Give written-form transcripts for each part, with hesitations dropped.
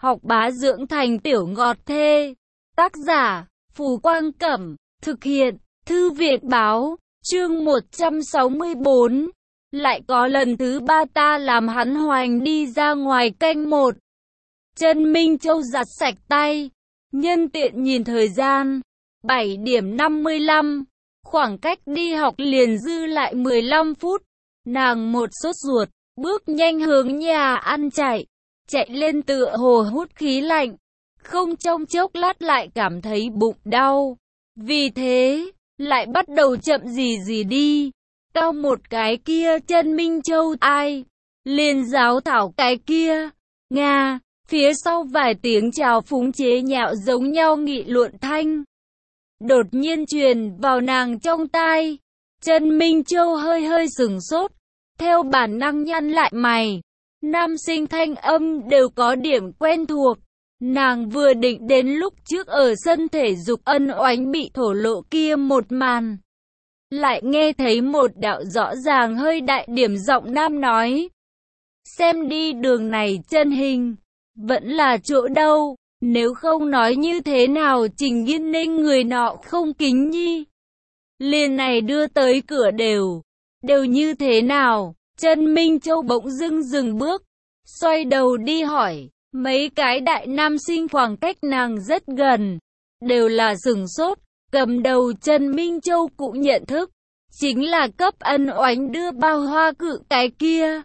học bá dưỡng thành tiểu ngọt thê. Tác giả, Phù Quang Cẩm, thực hiện, Thư viện Báo, chương 164. Lại có lần thứ ba ta làm hắn hoành đi ra ngoài canh một. Trần Minh Châu giặt sạch tay, nhân tiện nhìn thời gian, 7 điểm 55, khoảng cách đi học liền dư lại 15 phút. Nàng một sốt ruột, bước nhanh hướng nhà ăn chạy lên tựa hồ hút khí lạnh, không trong chốc lát lại cảm thấy bụng đau. Vì thế, lại bắt đầu chậm gì đi. Cao một cái kia Trần Minh Châu ai? Liền giáo thảo cái kia. Nga, phía sau vài tiếng chào phúng chế nhạo giống nhau nghị luận thanh đột nhiên truyền vào nàng trong tai. Trần Minh Châu hơi sửng sốt, theo bản năng nhăn lại mày. Nam sinh thanh âm đều có điểm quen thuộc. Nàng vừa định đến lúc trước ở sân thể dục ân oánh bị thổ lộ kia một màn, lại nghe thấy một đạo rõ ràng hơi đại điểm giọng nam nói: xem đi đường này chân hình, vẫn là chỗ đâu, nếu không nói như thế nào Trình Nghiên Ninh người nọ không kính nhi. Liền này đưa tới cửa đều như thế nào? Trần Minh Châu bỗng dưng dừng bước, xoay đầu đi hỏi. Mấy cái đại nam sinh khoảng cách nàng rất gần, đều là sửng sốt. Cầm đầu Trần Minh Châu cũng nhận thức, chính là cấp ân oánh đưa bao hoa cự cái kia.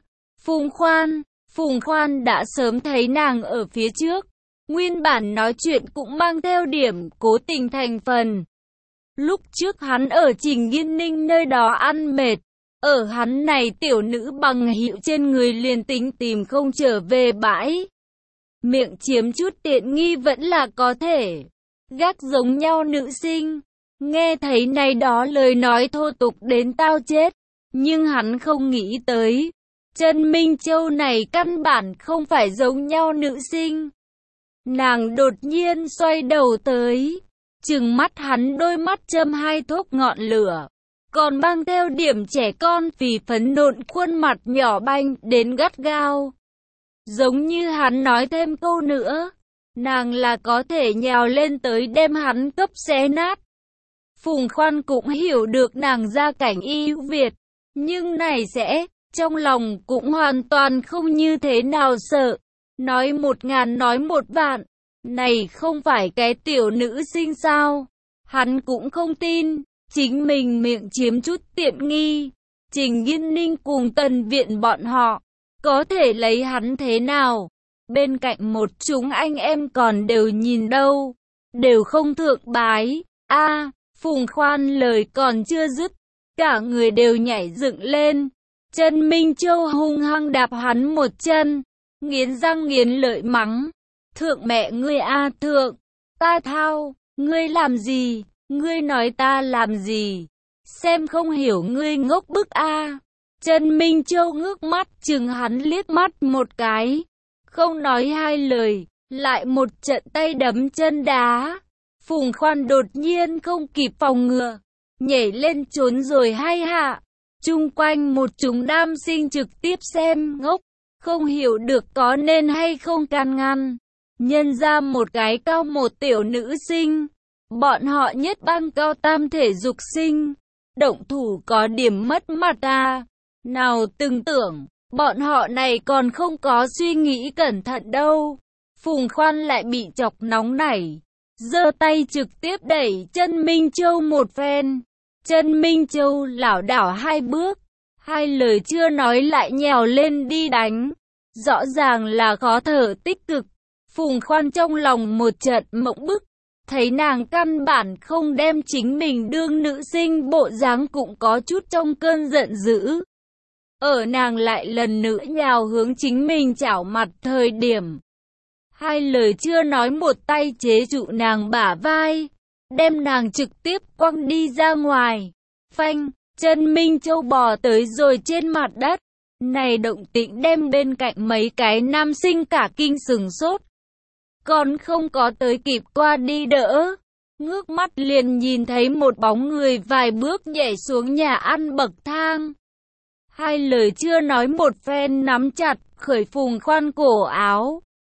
Phùng Khoan đã sớm thấy nàng ở phía trước, nguyên bản nói chuyện cũng mang theo điểm cố tình thành phần. Lúc trước hắn ở Trình Nghiên Ninh nơi đó ăn mệt, ở hắn này tiểu nữ bằng hữu trên người liền tính tìm không trở về bãi. Miệng chiếm chút tiện nghi vẫn là có thể. Gác giống nhau nữ sinh, nghe thấy này đó lời nói thô tục đến tao chết. Nhưng hắn không nghĩ tới, Trần Minh Châu này căn bản không phải giống nhau nữ sinh. Nàng đột nhiên xoay đầu tới, trừng mắt hắn đôi mắt châm hai thốc ngọn lửa, còn mang theo điểm trẻ con vì phấn nộn khuôn mặt nhỏ banh đến gắt gao. Giống như hắn nói thêm câu nữa, nàng là có thể nhào lên tới đem hắn cấp xé nát. Phùng Khoan cũng hiểu được nàng gia cảnh ưu việt, nhưng này sẽ, trong lòng cũng hoàn toàn không như thế nào sợ. Nói 1000 nói 1 vạn, này không phải cái tiểu nữ sinh sao? Hắn cũng không tin, chính mình miệng chiếm chút tiện nghi. Trình Nghiên Ninh cùng Tần Viện bọn họ có thể lấy hắn thế nào? Bên cạnh một chúng anh em còn đều nhìn đâu, đều không thượng bái. Phùng Khoan lời còn chưa dứt, cả người đều nhảy dựng lên. Trần Minh Châu hung hăng đạp hắn một chân, nghiến răng nghiến lợi mắng: thượng mẹ ngươi thượng, ta thao, ngươi làm gì? Ngươi nói ta làm gì? Xem không hiểu ngươi ngốc bức Trần Minh Châu ngước mắt chừng hắn liếc mắt một cái, không nói hai lời, lại một trận tay đấm chân đá. Phùng Khoan đột nhiên không kịp phòng ngừa, nhảy lên trốn rồi hai hạ. Chung quanh một chúng nam sinh trực tiếp xem ngốc, không hiểu được có nên hay không can ngăn. Nhân ra một cái cao một tiểu nữ sinh, bọn họ nhất bang cao tam thể dục sinh, động thủ có điểm mất mặt Nào từng tưởng, bọn họ này còn không có suy nghĩ cẩn thận đâu. Phùng Khoan lại bị chọc nóng nảy, giơ tay trực tiếp đẩy Trần Minh Châu một phen. Trần Minh Châu lảo đảo hai bước, hai lời chưa nói lại nhào lên đi đánh. Rõ ràng là khó thở tích cực. Phùng Khoan trong lòng một trận mộng bức, thấy nàng căn bản không đem chính mình đương nữ sinh bộ dáng cũng có chút trong cơn giận dữ. Ở nàng lại lần nữa nhào hướng chính mình chảo mặt thời điểm, hai lời chưa nói một tay chế trụ nàng bả vai, đem nàng trực tiếp quăng đi ra ngoài. Phanh, Trần Minh Châu bò tới rồi trên mặt đất. Này động tĩnh đem bên cạnh mấy cái nam sinh cả kinh sửng sốt, còn không có tới kịp qua đi đỡ, ngước mắt liền nhìn thấy một bóng người vài bước nhảy xuống nhà ăn bậc thang. Hai lời chưa nói một phen nắm chặt khởi Phùng Khoan cổ áo,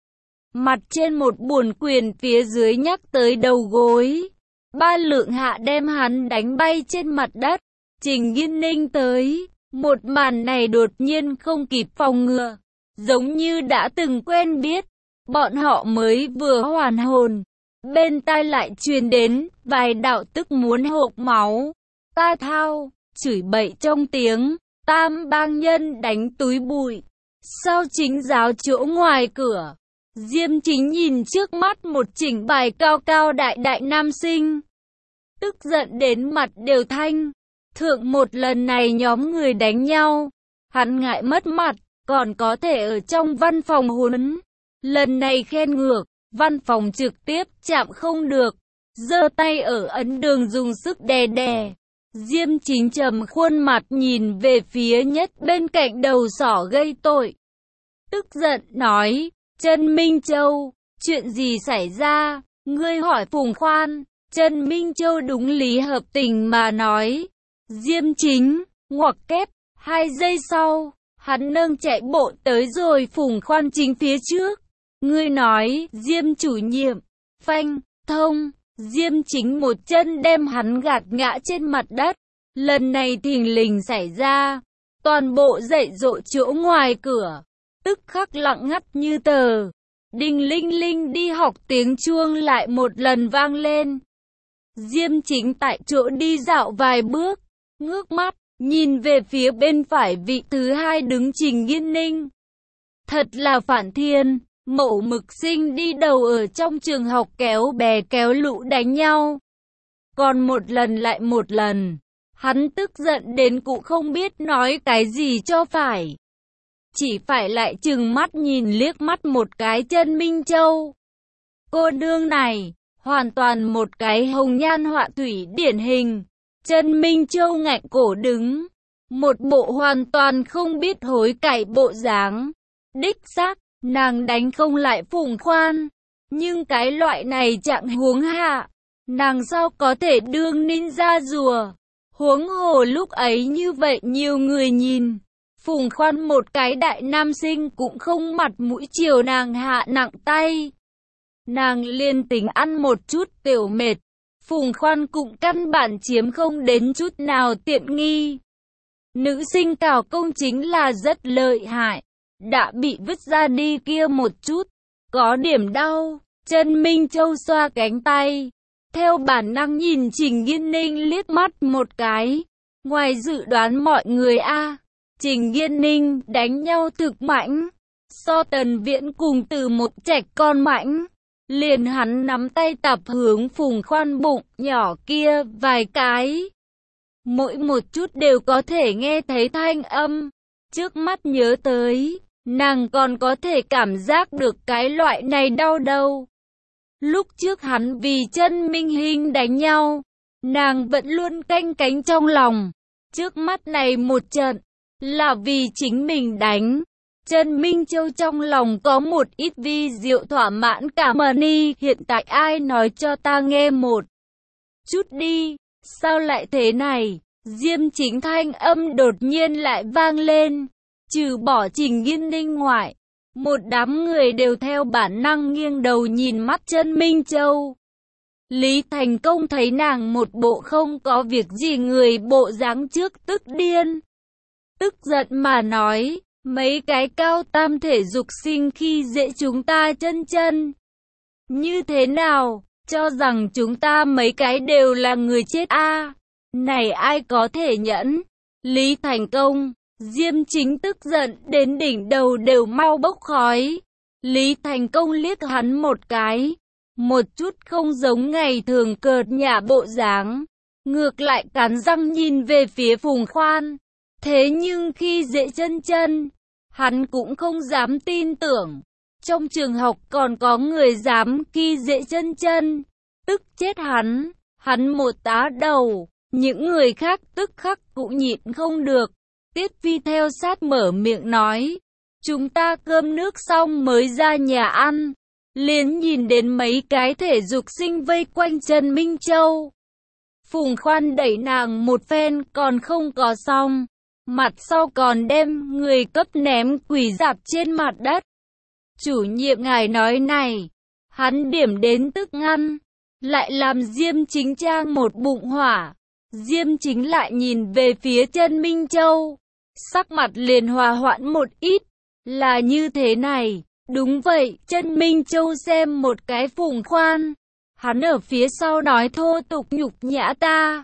Mặt trên một buồn quyền phía dưới nhắc tới đầu gối. Ba lượng hạ đem hắn đánh bay trên mặt đất. Trình Nghiên Ninh tới. Một màn này đột nhiên không kịp phòng ngừa. Giống như đã từng quen biết. Bọn họ mới vừa hoàn hồn. Bên tai lại truyền đến vài đạo tức muốn hộc máu. Ta thao, chửi bậy trong tiếng. Tam bang nhân đánh túi bụi. Sau chính giáo chỗ ngoài cửa. Diêm Chính nhìn trước mắt một chỉnh bài cao cao đại đại nam sinh. Tức giận đến mặt đều thanh. Thượng một lần này nhóm người đánh nhau. Hắn ngại mất mặt, còn có thể ở trong văn phòng huấn. Lần này khen ngược, văn phòng trực tiếp chạm không được. Giơ tay ở ấn đường dùng sức đè đè. Diêm Chính trầm khuôn mặt nhìn về phía nhất bên cạnh đầu sỏ gây tội. Tức giận nói, Trần Minh Châu, chuyện gì xảy ra? Ngươi hỏi Phùng Khoan. Trần Minh Châu đúng lý hợp tình mà nói. Diêm Chính, ngoặc kép, 2 giây sau, hắn nâng chạy bộ tới rồi Phùng Khoan chính phía trước. Ngươi nói, Diêm chủ nhiệm, phanh, thông, Diêm Chính một chân đem hắn gạt ngã trên mặt đất. Lần này thình lình xảy ra, toàn bộ dạy dỗ chỗ ngoài cửa, tức khắc lặng ngắt như tờ. Đinh linh linh đi học tiếng chuông lại một lần vang lên. Diêm Chính tại chỗ đi dạo vài bước, ngước mắt, nhìn về phía bên phải vị thứ hai đứng Trình Nghiên Ninh. Thật là phản thiên, mẫu mực sinh đi đầu ở trong trường học kéo bè kéo lũ đánh nhau. Còn một lần lại một lần, hắn tức giận đến cũng không biết nói cái gì cho phải. Chỉ phải lại chừng mắt nhìn liếc mắt một cái Trần Minh Châu. Cô nương này, hoàn toàn một cái hồng nhan họa thủy điển hình. Trần Minh Châu ngạnh cổ đứng, một bộ hoàn toàn không biết hối cải bộ dáng. Đích xác, nàng đánh không lại Phùng Khoan, nhưng cái loại này trạng huống hạ, nàng sao có thể đương ninja rùa. Huống hồ lúc ấy như vậy nhiều người nhìn, Phùng Khoan một cái đại nam sinh cũng không mặt mũi chiều nàng hạ nặng tay. Nàng liên tính ăn một chút tiểu mệt, Phùng Khoan cũng căn bản chiếm không đến chút nào tiện nghi. Nữ sinh cào công chính là rất lợi hại, đã bị vứt ra đi kia một chút, có điểm đau. Trần Minh Châu xoa cánh tay, theo bản năng nhìn Trình Nghiên Ninh liếc mắt một cái. Ngoài dự đoán mọi người Trình Nghiên Ninh đánh nhau thực mãnh, so Tần Viễn cùng Từ Một Trạch con mãnh. Liền hắn nắm tay tập hướng Phùng Khoan bụng nhỏ kia vài cái. Mỗi một chút đều có thể nghe thấy thanh âm. Trước mắt nhớ tới, nàng còn có thể cảm giác được cái loại này đau đầu. Lúc trước hắn vì Trần Minh Hinh đánh nhau, nàng vẫn luôn canh cánh trong lòng. Trước mắt này một trận, là vì chính mình đánh. Trần Minh Châu trong lòng có một ít vi diệu thỏa mãn cả mani. Hiện tại ai nói cho ta nghe một chút đi, sao lại thế này? Diêm Chính thanh âm đột nhiên lại vang lên. Trừ bỏ Trình Nghiên Ninh ngoại, một đám người đều theo bản năng nghiêng đầu nhìn mắt Trần Minh Châu. Lý Thành Công thấy nàng một bộ không có việc gì người bộ dáng trước tức điên. Tức giận mà nói, mấy cái cao tam thể dục sinh khi dễ chúng ta chân. Như thế nào, cho rằng chúng ta mấy cái đều là người chết Này ai có thể nhẫn? Lý Thành Công, Diêm Chính tức giận đến đỉnh đầu đều mau bốc khói. Lý Thành Công liếc hắn một cái, một chút không giống ngày thường cợt nhả bộ dáng, ngược lại cắn răng nhìn về phía Phùng Khoan. Thế nhưng khi dễ chân, hắn cũng không dám tin tưởng. Trong trường học còn có người dám khi dễ chân, tức chết hắn một tá đầu. Những người khác tức khắc cũng nhịn không được. Tiết Phi theo sát mở miệng nói, chúng ta cơm nước xong mới ra nhà ăn, liền nhìn đến mấy cái thể dục sinh vây quanh Trần Minh Châu. Phùng Khoan đẩy nàng một phen còn không có xong, mặt sau còn đem người cấp ném quỳ dạp trên mặt đất. Chủ nhiệm ngài nói này, hắn điểm đến tức ngăn, lại làm Diêm Chính Trang một bụng hỏa. Diêm Chính lại nhìn về phía Trần Minh Châu, sắc mặt liền hòa hoãn một ít, là như thế này, đúng vậy, Trần Minh Châu xem một cái Phùng Khoan, hắn ở phía sau nói thô tục nhục nhã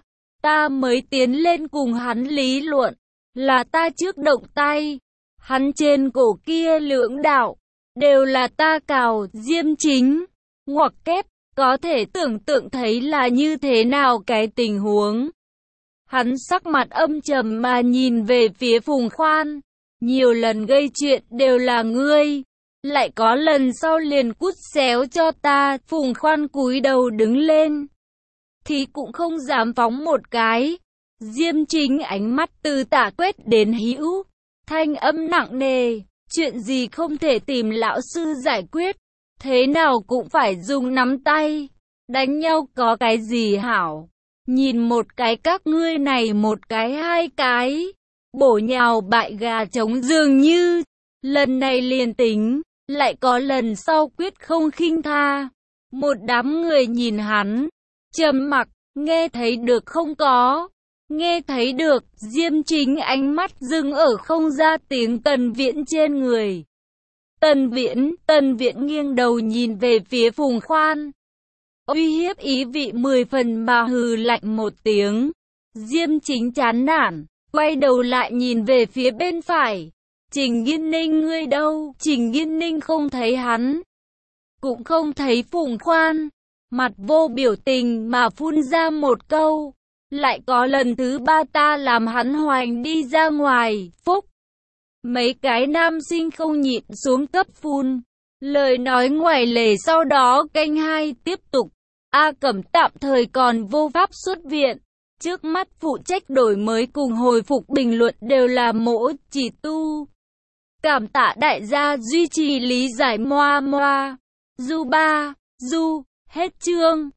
ta mới tiến lên cùng hắn lý luận, là ta trước động tay, hắn trên cổ kia lưỡng đạo, đều là ta cào. Diêm Chính, ngoặc kép, có thể tưởng tượng thấy là như thế nào cái tình huống. Hắn sắc mặt âm trầm mà nhìn về phía Phùng Khoan, nhiều lần gây chuyện đều là ngươi, lại có lần sau liền cút xéo cho ta. Phùng Khoan cúi đầu đứng lên, thì cũng không dám phóng một cái. Diêm Chính ánh mắt từ tả quét đến hữu, thanh âm nặng nề, chuyện gì không thể tìm lão sư giải quyết, thế nào cũng phải dùng nắm tay, đánh nhau có cái gì hảo. Nhìn một cái các ngươi này một cái hai cái, bổ nhào bại gà trống dường như, lần này liền tính, lại có lần sau quyết không khinh tha. Một đám người nhìn hắn, trầm mặc, nghe thấy được không có, nghe thấy được. Diêm Chính ánh mắt dừng ở không ra tiếng Tần Viễn trên người. Tần Viễn nghiêng đầu nhìn về phía Phùng Khoan, uy hiếp ý vị 10 phần mà hừ lạnh một tiếng. Diêm Chính chán nản, quay đầu lại nhìn về phía bên phải. Trình Nghiên Ninh ngươi đâu? Trình Nghiên Ninh không thấy hắn, cũng không thấy Phùng Khoan, mặt vô biểu tình mà phun ra một câu, lại có lần thứ ba ta làm hắn hoành đi ra ngoài. Phúc! Mấy cái nam sinh không nhịn xuống cấp phun. Lời nói ngoài lề. Sau đó kênh 2 tiếp tục. A Cẩm tạm thời còn vô pháp xuất viện. Trước mắt phụ trách đổi mới cùng hồi phục bình luận đều là Mỗ Chỉ Tu. Cảm tạ đại gia duy trì lý giải. Moa. Du, hết chương.